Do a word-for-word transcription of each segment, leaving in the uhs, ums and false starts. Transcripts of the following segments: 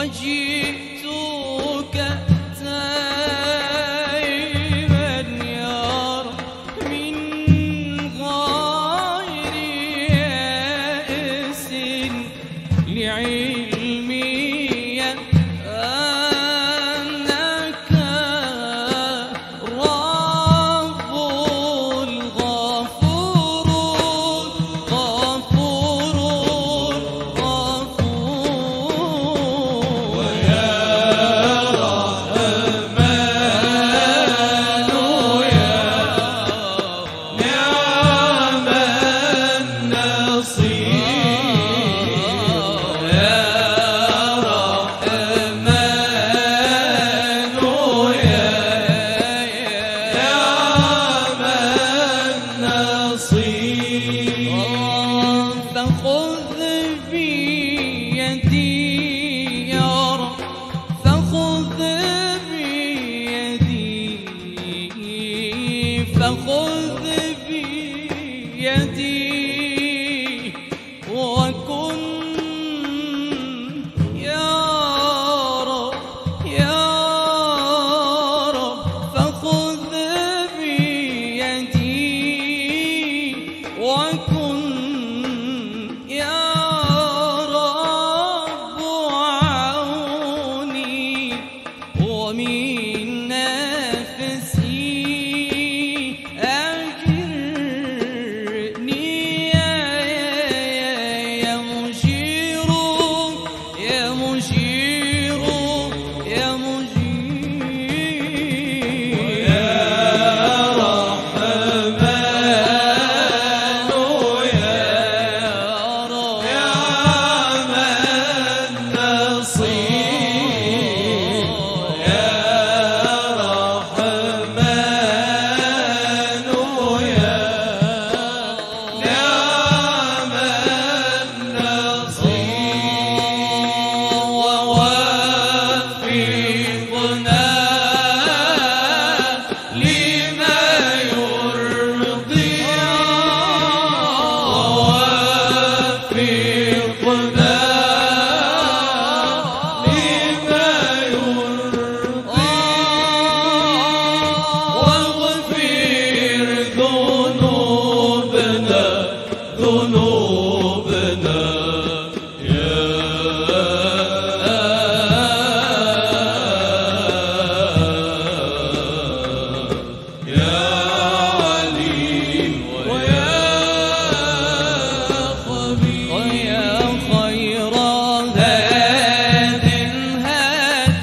وجئتك تائبا يا رب من غير يأس لعلمي أنك رب الغفور غفور غفور ويا رحمن يا نعم النصير يا رحمن يا نعم النصير فخذ بيدي يا رب فخذ بيدي فخذ بيدي وكن يا رب يا رب فخذ بيدي وكن يا رب عوني ومن نفسي أجرني يا يا مجير يا مجير يا مجير يا رحمن يا رب نعم النصير يا رحمن يا نعم النصير ووفقنا لما يرضي ووفقنا لما يرضي واغفر ذنوبنا ذنوبنا يا يا عليم ويا خبير ويا خير هاد هاد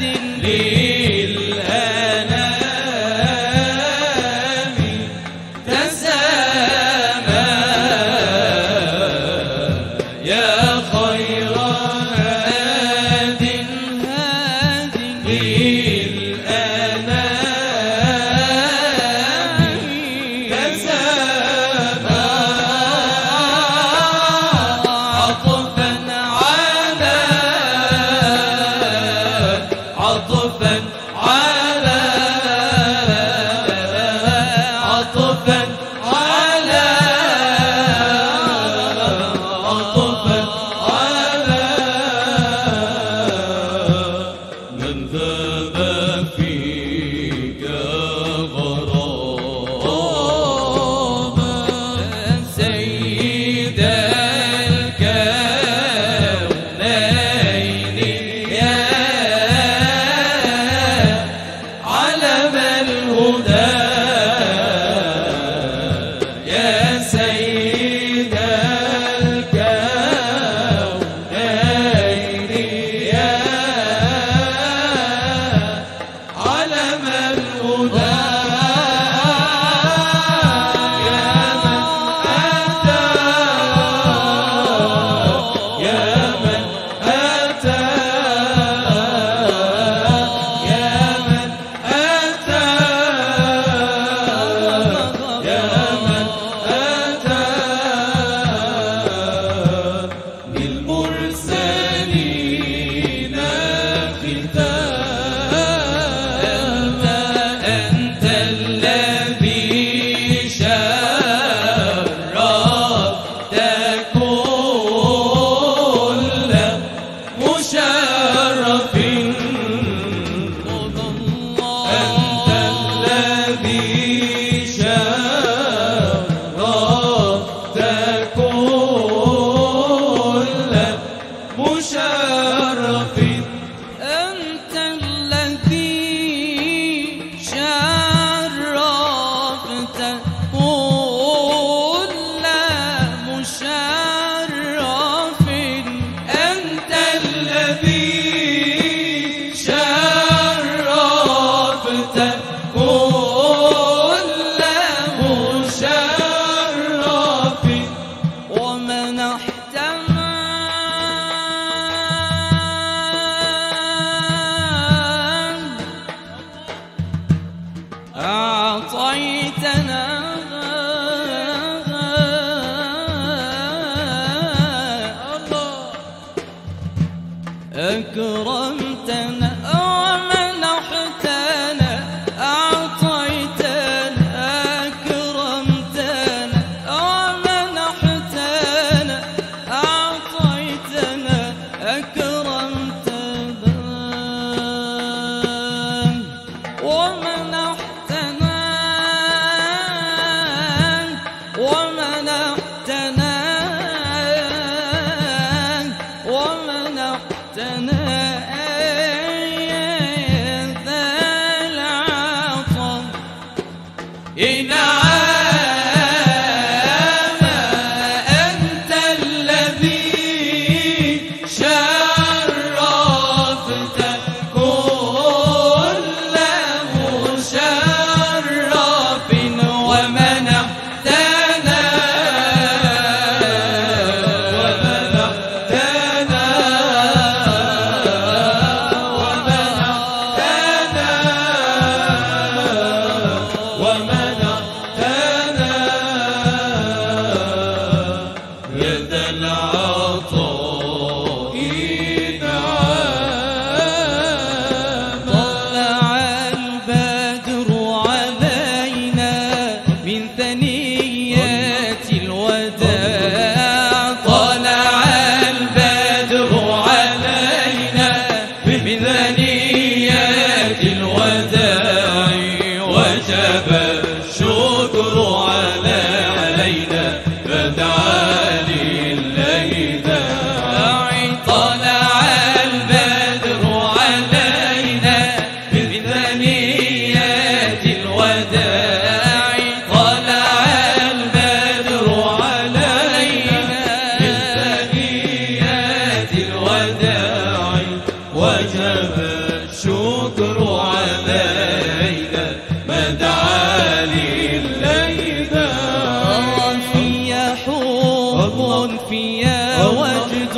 للأنام تسامى يا خير هاد هاد للأنام تسامى عطفا على عطفا على عطفا على عطفا أكرمتنا ومنحتنا أعطيتنا أكرمتنا ومنحتنا أعطيتنا أكرمتنا ومنحتنا ومنحتنا ومنحتنا ذا العطاء إنعام أنت الذي شرفت كل مشرف ومنحتنا يد العطاء نعم. طلع البدر علينا من ثنيات الوداع طلع البدر علينا من ثنيات الوداع وجب الشكر علينا فدعا لله داعي طلع البدر علينا من ثنيات الوداع طلع البدر علينا من ثنيات الوداع وجب الشكر علينا ما دعا لله داعي في حب في وجد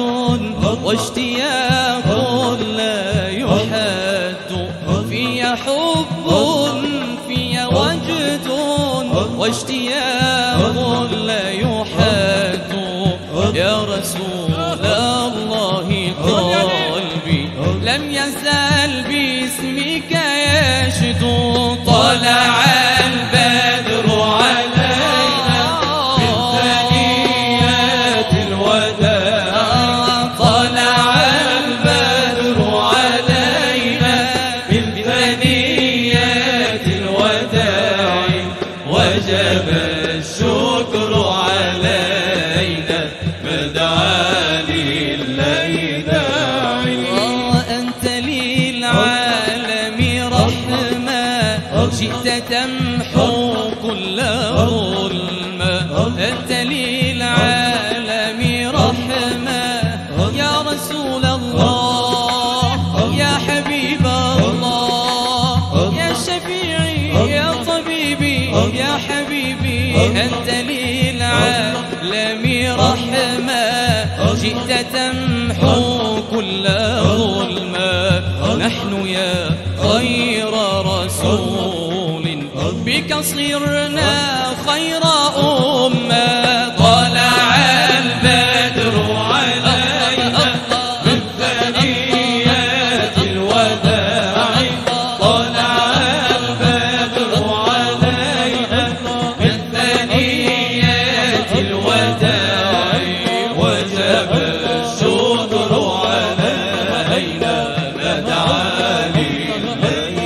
واشتياق لا يحد في حب في وجد واشتياق لا يحد يا رسول الله قلبي لم يزل باسمك يشدو طلع البدر علينا من ثنيات الوداع طلع البدر علينا من ثنيات الوداع وجب الشكر علينا ما دعا لله داعي أنت للعالم رحمة جئت تمحو كل ظلمة أنت للعالم رحمة يا رسول الله يا حبيب الله يا شفيعي يا طبيبي يا حبيبي أنت للعالم رحمة جئت تمحو كل ظلمة نحن يا خير رسول بك صرنا خير أمة طلع البدر علينا من ثنيات الوداع طلع البدر علينا من ثنيات الوداع وجب الشكر علينا ما دعا لله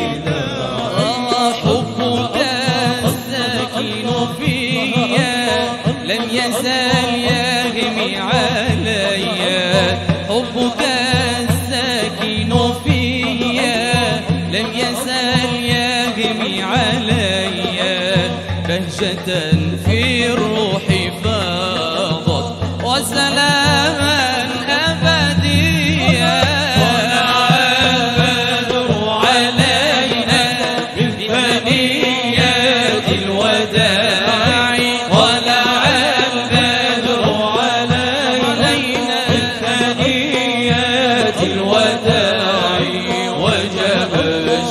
حبك الساكن فيا لم يزال يهمي عليا حبك الساكن فيا لم يزال يهمي عليا بهجة في الروح فاضت وسلاما أبديا طلع البدر علينا من ثنيات الوداع طلع البدر علينا من ثنيات الوداع وجب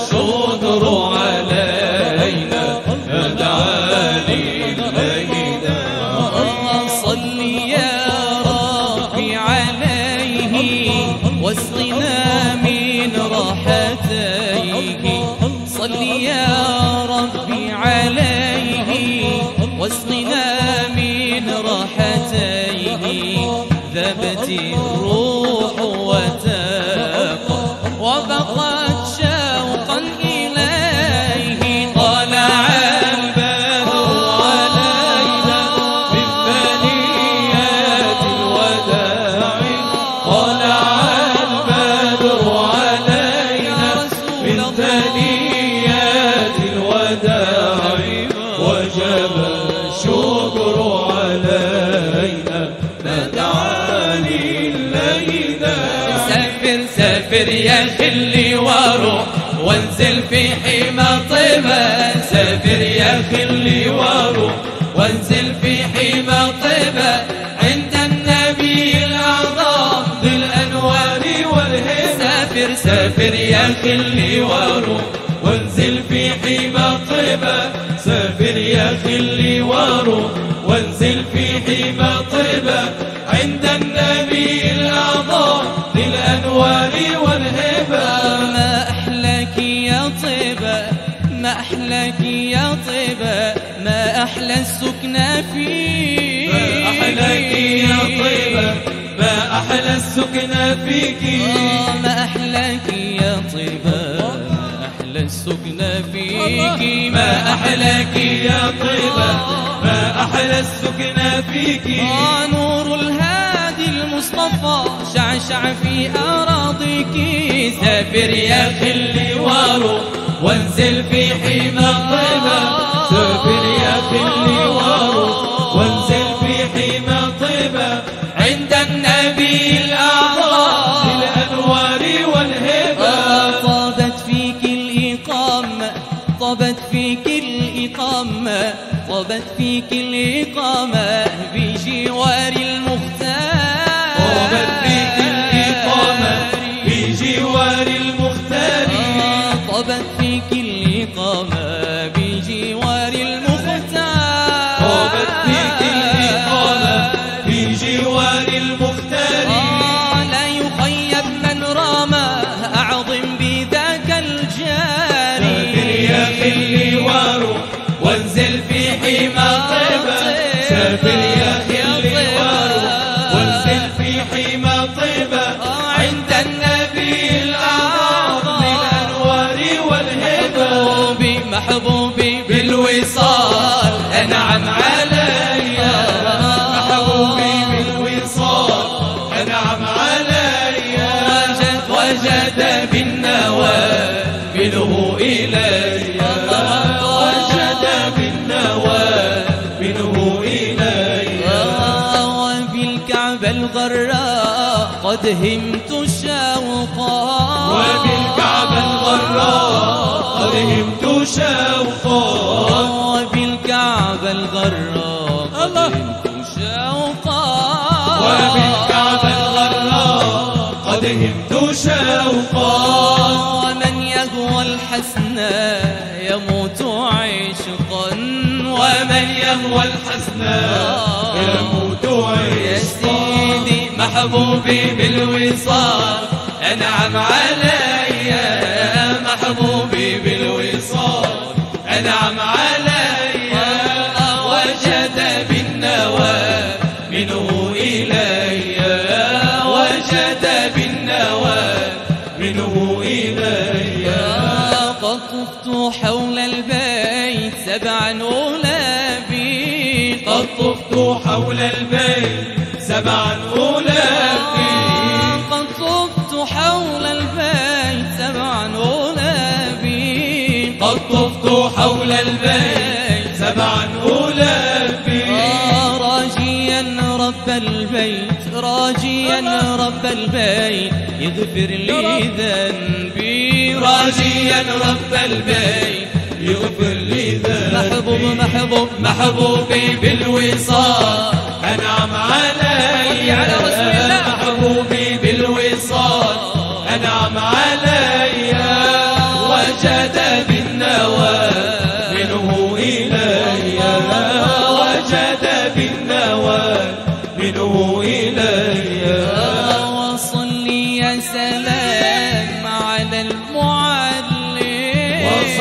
الشكر علينا دعا لله واسقنا من راحتيه صل يا ربي عليه واسقنا من راحتيه ذابت الروح وتاقى وبقت شوقا إليه طلع البدر علينا من ثنيات الوداع طلع البدر علينا من ثنيات الوداع وجب الشكر علينا ندعى للينا سافر سافر يا خلي وروح وانزل في حمى طيبة سافر يا خلي وروح وانزل في حمى طيبة عند النبي الأعظم ذي الأنوار والهبة سافر سافر يا خلي وروح وانزل في حمى طيبة سافر يا خلي وروح وانزل في حمى طيبة عند النبي الأعظم ذي الأنوار والهبة ما أحلاك يا طيبة ما أحلاك يا طيبة ما أحلى السكنى فيك ما أحلاك يا طيبة ما أحلى السكنى فيك ما أحلاك يا طيبة أحلى السكنى فيك ما أحلاك يا طيبة ما أحلى السكنى فيك آه نور الهادي المصطفى شعشع في أراضيك سافر يا خلي وروح وانزل في حمى طيبة سافر يا خلي وروح وانزل في حمى طيبة عند النبي الأعظم ذي الأنوار والهبة طابت فيك الإقامة طابت فيك الإقامة طابت فيك الإقامة بجوار المختار طابت فيك الإقامة بجوار المختار طابت فيك الإقامة بجوار المختار طابت فيك الإقامة بجوار المختار لا يخيب من رامى أعظم بذاك الجاري سافر يا خلي وروح وانزل في حمى طيبة سافر يا خلي وروح وانزل في حمى طيبة عند النبي الأعظم للأنوار والهبة محبوبي محبوبي بالوصال أنعم علي محبوبي بالوصال أنعم علي وجد وجد بالنوافله إلي وجد بالنوافله إلي وبالكعبة الغراء قد همت شوقا وبالكعبة الغراء قد همت شوقا وبالكعبة الغراء قد همت شوقا وبالكعبة الغراء قد همت شوقا ومن يهوى الحسنى يموت عشقا ومن يهوى الحسنى يموت يا عشقا سيدي محبوبي بالوصال أنعم علي محبوبي بالوصال أنعم علي وجد بالنوى منه إلي وجد بالنوى منه إلي قد طفت حول البيت سبعا أولابي قد طفت حول البيت سبعا أولافي قد طفت حول البيت سبعا أولابي قد طفت حول البيت سبعا أولافي راجيا رب البيت راجيا رب البيت يغفر لي ذنبي راجيا رب البيت يغفر لي ذنبي محبوب محبوب محبوبي بالوصال أنعم علي على رسول الله محبوبي بالوصال أنعم علي وجد بالنوى منه إلي وجد بالنوى منه إلي وصلي يا سيدي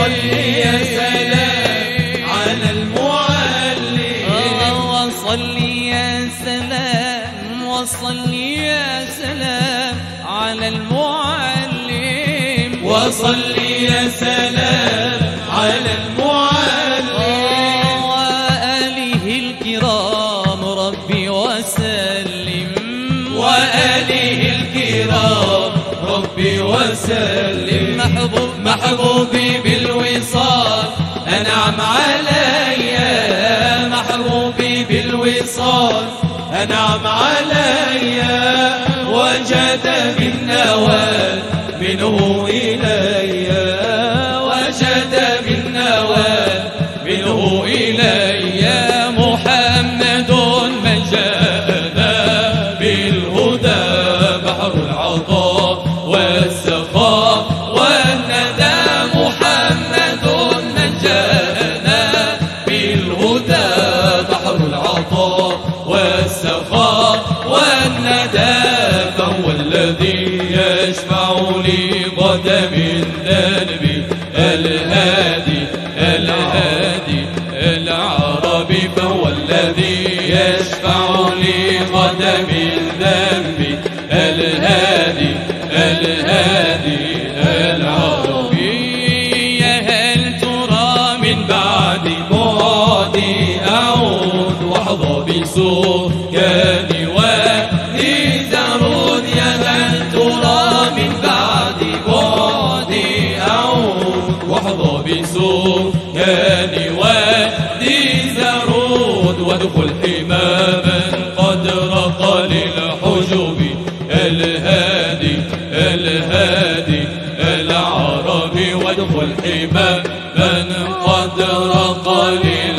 وصلي يا سلام على المعلم وصلي يا سلام وصلي يا سلام على المعلم وصلي يا سلام على المعلم وآله الكرام ربي وسلم وآله الكرام ربي وسلم محبوب محبوبي بالوصال أنعم علي محبوبي بالوصال أنعم علي وجد بالنوال منه إلي وجد بالنوال منه إلي محمد من جاءنا بالهدى بحر العطاء والسخاء والندى محمد من جاءنا بالهدى بحر العطاء والسخاء والندى فهو الذي يشفع لي غدا من ذنبي الهادي الهادي العربي فهو الذي يشفع لي غدا من ذنبي الهادي الهادي العربي يا هل ترى من بعد بعدي أعود وأحظى بسكاني وادي زرود يا هل ترى من بعد بعدي أعود وأحظى بسكاني وادي زرود وادخل حماما قد رقى للحجب الهادي الهادي العربي وادخل حماما قد رقى للحجب